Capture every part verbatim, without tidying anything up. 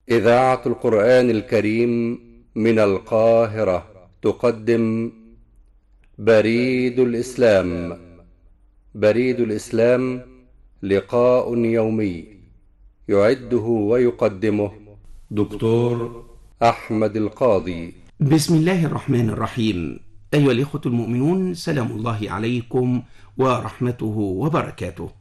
إذاعة القرآن الكريم من القاهرة تقدم بريد الإسلام. بريد الإسلام لقاء يومي يعده ويقدمه دكتور أحمد القاضي. بسم الله الرحمن الرحيم. أيها الإخوة المؤمنون، سلام الله عليكم ورحمته وبركاته،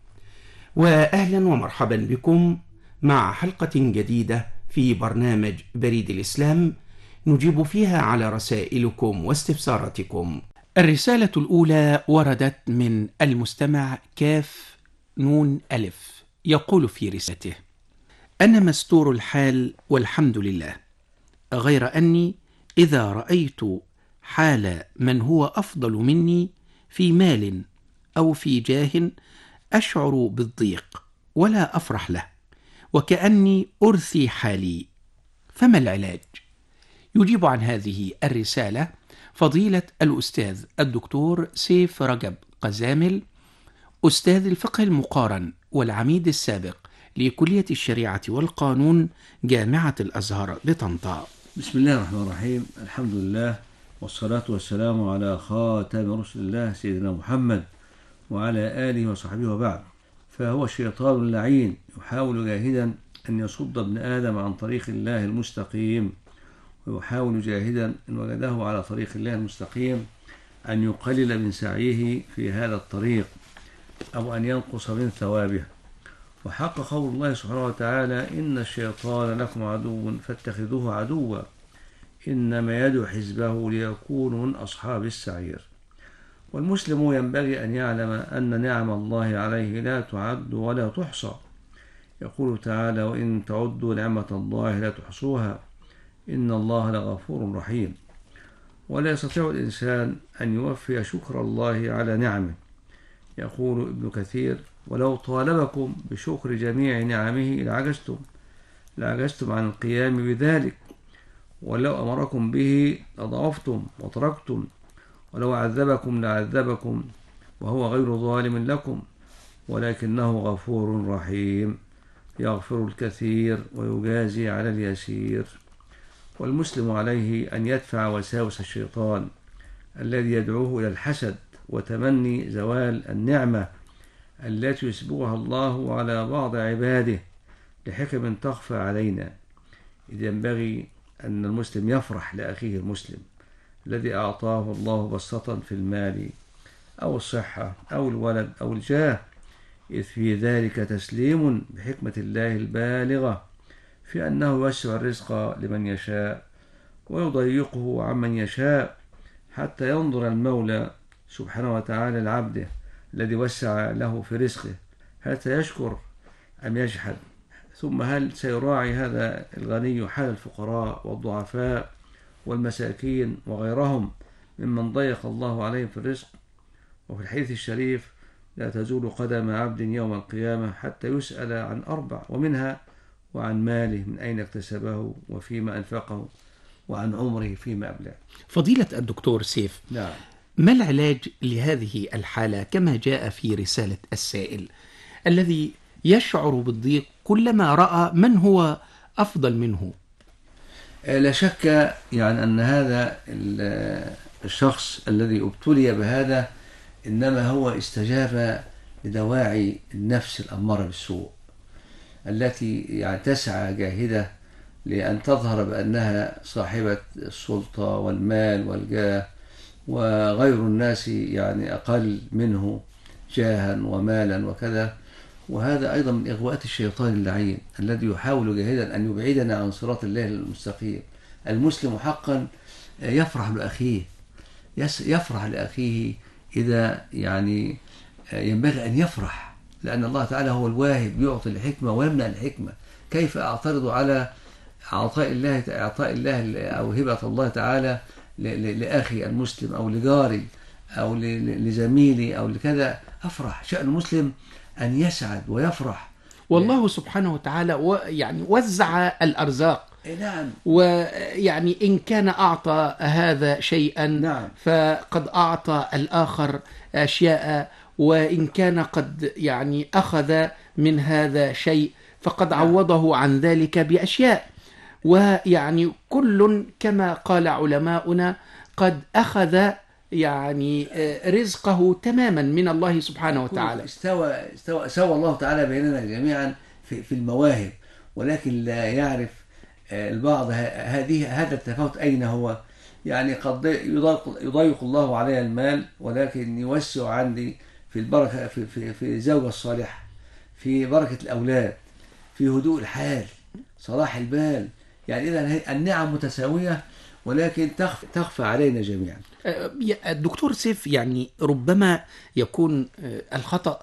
وأهلا ومرحبا بكم مع حلقة جديدة في برنامج بريد الإسلام نجيب فيها على رسائلكم واستفساراتكم. الرسالة الأولى وردت من المستمع كاف نون ألف، يقول في رسالته: أنا مستور الحال والحمد لله، غير أني إذا رأيت حال من هو أفضل مني في مال أو في جاه أشعر بالضيق ولا أفرح له، وكأني أرثي حالي، فما العلاج؟ يجيب عن هذه الرسالة فضيلة الأستاذ الدكتور سيف رجب قزامل، أستاذ الفقه المقارن والعميد السابق لكلية الشريعة والقانون جامعة الأزهر بطنطا. بسم الله الرحمن الرحيم. الحمد لله والصلاة والسلام على خاتم رسل الله سيدنا محمد وعلى آله وصحبه وبعد. فهو شيطان لعين يحاول جاهدا أن يصد ابن آدم عن طريق الله المستقيم، ويحاول جاهدا إن وجده على طريق الله المستقيم أن يقلل من سعيه في هذا الطريق أو أن ينقص من ثوابه. وحق قول الله سبحانه وتعالى: إن الشيطان لكم عدو فاتخذوه عدوا إنما يدعو حزبه ليكونوا من أصحاب السعير. والمسلم ينبغي أن يعلم أن نعم الله عليه لا تعد ولا تحصى. يقول تعالى: وإن تعدوا نعمة الله لا تحصوها إن الله لغفور رحيم. ولا يستطيع الإنسان أن يوفي شكر الله على نعمه. يقول ابن كثير: ولو طالبكم بشكر جميع نعمه لعجزتم لعجزتم عن القيام بذلك، ولو أمركم به لضعفتم وتركتم، ولو عذبكم لعذبكم وهو غير ظالم لكم، ولكنه غفور رحيم يغفر الكثير ويجازي على اليسير. والمسلم عليه أن يدفع وساوس الشيطان الذي يدعوه إلى الحسد وتمني زوال النعمة التي يسبغها الله على بعض عباده لحكم تخفى علينا. إذ ينبغي أن المسلم يفرح لأخيه المسلم الذي أعطاه الله بسطة في المال أو الصحة أو الولد أو الجاه، إذ في ذلك تسليم بحكمة الله البالغة في أنه يوسع الرزق لمن يشاء ويضيقه عمن يشاء، حتى ينظر المولى سبحانه وتعالى لعبده الذي وسع له في رزقه هل سيشكر أم يجحد؟ ثم هل سيراعي هذا الغني حال الفقراء والضعفاء والمساكين وغيرهم ممن ضيق الله عليهم في الرزق؟ وفي الحديث الشريف: لا تزول قدم عبد يوم القيامة حتى يسأل عن أربع، ومنها وعن ماله من أين اكتسبه وفيما أنفقه، وعن عمره فيما أبلاه. فضيلة الدكتور سيف، نعم. ما العلاج لهذه الحالة كما جاء في رسالة السائل الذي يشعر بالضيق كلما رأى من هو أفضل منه؟ لا شك يعني أن هذا الشخص الذي ابتلي بهذا إنما هو استجاب لدواعي النفس الأمارة بالسوء التي يعني تسعى جاهدة لأن تظهر بأنها صاحبة السلطة والمال والجاه، وغير الناس يعني أقل منه جاها ومالا وكذا. وهذا أيضا من إغواءات الشيطان اللعين الذي يحاول جاهدا أن يبعدنا عن صراط الله المستقيم. المسلم حقا يفرح لأخيه يفرح لأخيه إذا يعني ينبغي أن يفرح، لأن الله تعالى هو الواهب يعطي الحكمة ويمنع الحكمة. كيف أعترض على عطاء الله إعطاء الله أو هبة الله تعالى لأخي المسلم أو لجاري أو لزميلي أو لكذا؟ أفرح. شأن المسلم أن يسعد ويفرح. والله سبحانه وتعالى يعني وزع الأرزاق. نعم. ويعني إن كان أعطى هذا شيئا، نعم، فقد أعطى الآخر أشياء، وإن كان قد يعني أخذ من هذا شيء فقد عوضه عن ذلك بأشياء. ويعني كل كما قال علماؤنا قد أخذ يعني رزقه تماما من الله سبحانه وتعالى. استوى استوى سوى الله تعالى بيننا جميعا في في المواهب، ولكن لا يعرف البعض هذه هذا التفاوت أين هو. يعني قد يضيق, يضيق الله علي المال، ولكن يوسع عندي في البركة، في في في زوجة الصالحة، في بركة الأولاد، في هدوء الحال، صلاح البال. يعني إذا النعم متساوية، ولكن تخفى, تخفى علينا جميعا. الدكتور سيف، يعني ربما يكون الخطأ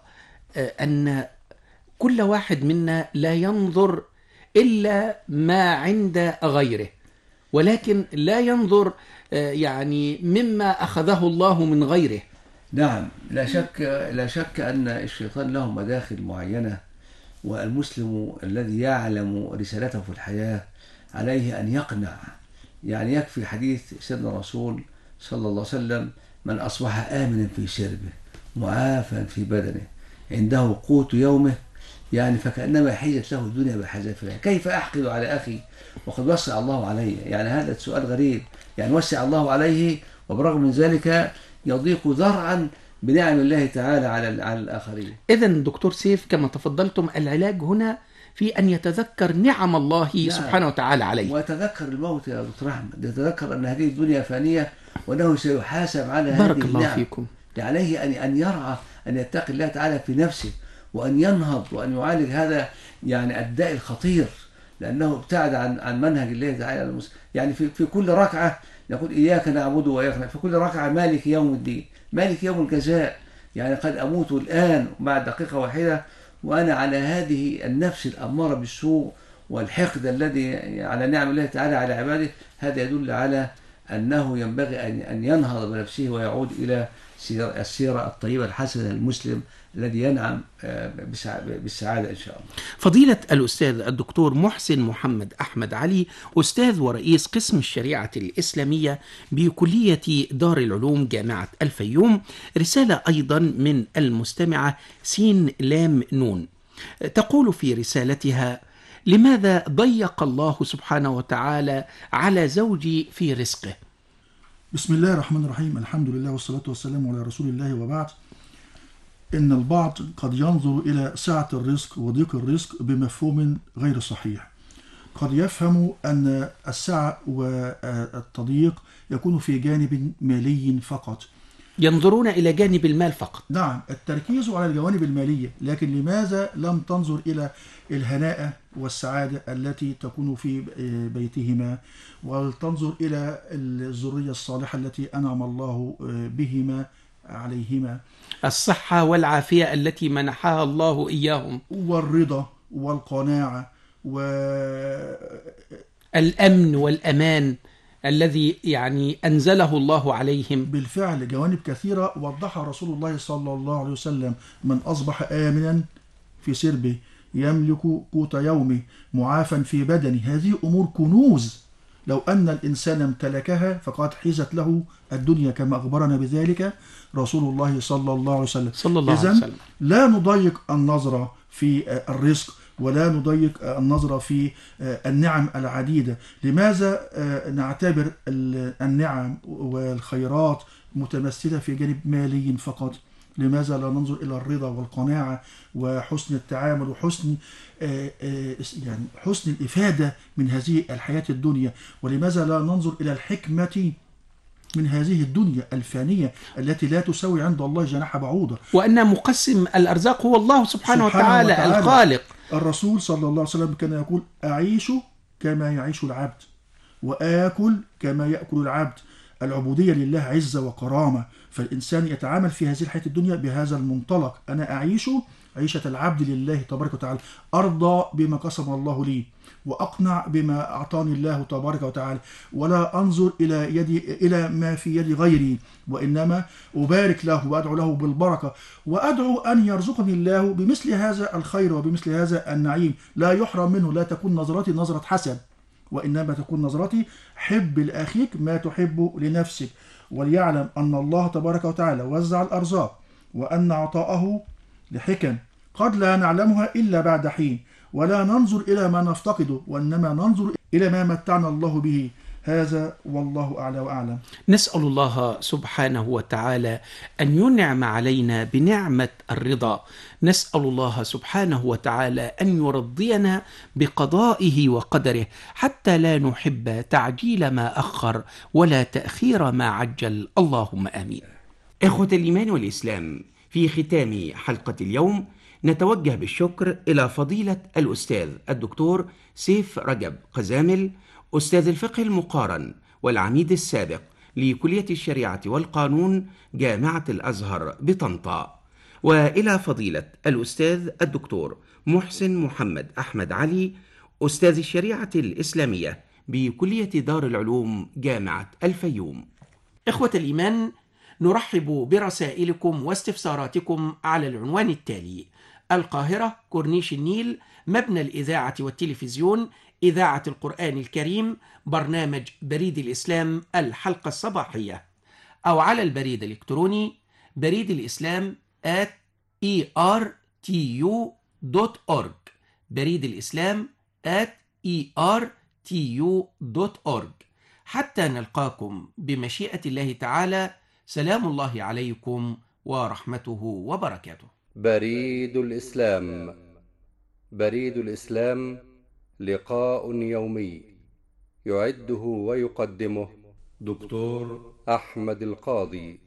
أن كل واحد منا لا ينظر إلا ما عند غيره، ولكن لا ينظر يعني مما أخذه الله من غيره. نعم، لا شك لا شك أن الشيطان له مداخل معينة، والمسلم الذي يعلم رسالته في الحياة عليه أن يقنع. يعني يكفي حديث سيدنا الرسول صلى الله عليه وسلم: من أصبح آمنا في سربه معافى في بدنه عنده قوت يومه، يعني فكأنما حيزت له الدنيا بحذافيرها. كيف أحقد على أخي وقد وسع الله علي؟ يعني هذا السؤال غريب. يعني وسع الله عليه، وبرغم من ذلك يضيق ذرعا بنعم الله تعالى على على الآخرين. إذن دكتور سيف، كما تفضلتم، العلاج هنا في أن يتذكر نعم الله نعم. سبحانه وتعالى عليه، ويتذكر الموت يا دكتور أحمد، يتذكر أن هذه الدنيا فانية وأنه سيحاسب على هذه بارك النعم. الله فيكم. عليه أن أن يرعى، أن يتقي الله تعالى في نفسه، وأن ينهض وأن يعالج هذا يعني الداء الخطير، لأنه ابتعد عن عن منهج الله تعالى. يعني في في كل ركعة نقول إياك نعبد وإياك نستعين، في كل ركعة مالك يوم الدين، مالك يوم الجزاء. يعني قد أموت الآن بعد دقيقة واحدة وأنا على هذه النفس الأمارة بالسوء والحقد الذي على نعم الله تعالى على عباده. هذا يدل على أنه ينبغي أن ينهض بنفسه ويعود إلى السيرة الطيبة الحسنة للمسلم الذي ينعم بالسعادة إن شاء الله. فضيلة الأستاذ الدكتور محسن محمد أحمد علي، أستاذ ورئيس قسم الشريعة الإسلامية بكلية دار العلوم جامعة الفيوم، رسالة أيضا من المستمعة سين لام نون، تقول في رسالتها: لماذا ضيق الله سبحانه وتعالى على زوجي في رزقه؟ بسم الله الرحمن الرحيم، الحمد لله والصلاة والسلام على رسول الله، وبعد. إن البعض قد ينظر إلى سعة الرزق وضيق الرزق بمفهوم غير صحيح. قد يفهم أن السعة والتضييق يكون في جانب مالي فقط، ينظرون إلى جانب المال فقط. نعم، التركيز على الجوانب المالية، لكن لماذا لم تنظر إلى الهناء والسعادة التي تكون في بيتهما، ولتنظر إلى الذرية الصالحة التي أنعم الله بهما عليهما، الصحة والعافية التي منحها الله إياهم، والرضا والقناعة والأمن والأمان الذي يعني أنزله الله عليهم. بالفعل جوانب كثيرة وضحها رسول الله صلى الله عليه وسلم: من أصبح آمنا في سربه يملك قوت يومه معافا في بدنه. هذه أمور كنوز، لو أن الإنسان امتلكها فقد حيزت له الدنيا، كما أخبرنا بذلك رسول الله صلى الله عليه وسلم. صلى الله عليه وسلم. لا نضيق النظرة في الرزق، ولا نضيق النظرة في النعم العديدة. لماذا نعتبر النعم والخيرات متمثلة في جانب مالي فقط؟ لماذا لا ننظر إلى الرضا والقناعة وحسن التعامل وحسن يعني حسن الإفادة من هذه الحياة الدنيا؟ ولماذا لا ننظر إلى الحكمة من هذه الدنيا الفانية التي لا تساوي عند الله جناح بعوضة؟ وأن مقسم الأرزاق هو الله سبحانه, سبحانه وتعالى, وتعالى الخالق. الرسول صلى الله عليه وسلم كان يقول: أعيش كما يعيش العبد، وآكل كما يأكل العبد. العبودية لله عزة وكرامة، فالإنسان يتعامل في هذه الحياة الدنيا بهذا المنطلق: أنا أعيش عيشة العبد لله تبارك وتعالى، أرضى بما قسم الله لي، وأقنع بما أعطاني الله تبارك وتعالى، ولا أنظر إلى يدي إلى ما في يد غيري، وإنما أبارك له وأدعو له بالبركة، وأدعو أن يرزقني الله بمثل هذا الخير وبمثل هذا النعيم، لا يحرم منه. لا تكون نظرتي نظرة حسد، وإنما تكون نظرتي حب لأخيك ما تحب لنفسك، وليعلم أن الله تبارك وتعالى وزع الأرزاق، وأن عطاءه لحكم قد لا نعلمها إلا بعد حين، ولا ننظر إلى ما نفتقده، وإنما ننظر إلى ما متعنا الله به. هذا والله أعلى وأعلم. نسأل الله سبحانه وتعالى أن ينعم علينا بنعمة الرضا. نسأل الله سبحانه وتعالى أن يرضينا بقضائه وقدره حتى لا نحب تعجيل ما أخر ولا تأخير ما عجل. اللهم آمين. إخوة الإيمان والإسلام، في ختام حلقة اليوم نتوجه بالشكر إلى فضيلة الأستاذ الدكتور سيف رجب قزامل، أستاذ الفقه المقارن والعميد السابق لكلية الشريعة والقانون جامعة الأزهر بطنطا، وإلى فضيلة الأستاذ الدكتور محسن محمد أحمد علي، أستاذ الشريعة الإسلامية بكلية دار العلوم جامعة الفيوم. إخوة الإيمان، نرحب برسائلكم واستفساراتكم على العنوان التالي: القاهرة، كورنيش النيل، مبنى الإذاعة والتلفزيون، إذاعة القرآن الكريم، برنامج بريد الإسلام الحلقة الصباحية، أو على البريد الإلكتروني بريد الإسلام at إي آر تي يو دوت أورج، بريد الإسلام at إي آر تي يو دوت أورج. حتى نلقاكم بمشيئة الله تعالى، سلام الله عليكم ورحمته وبركاته. بريد الإسلام. بريد الإسلام لقاء يومي يعده ويقدمه دكتور أحمد القاضي.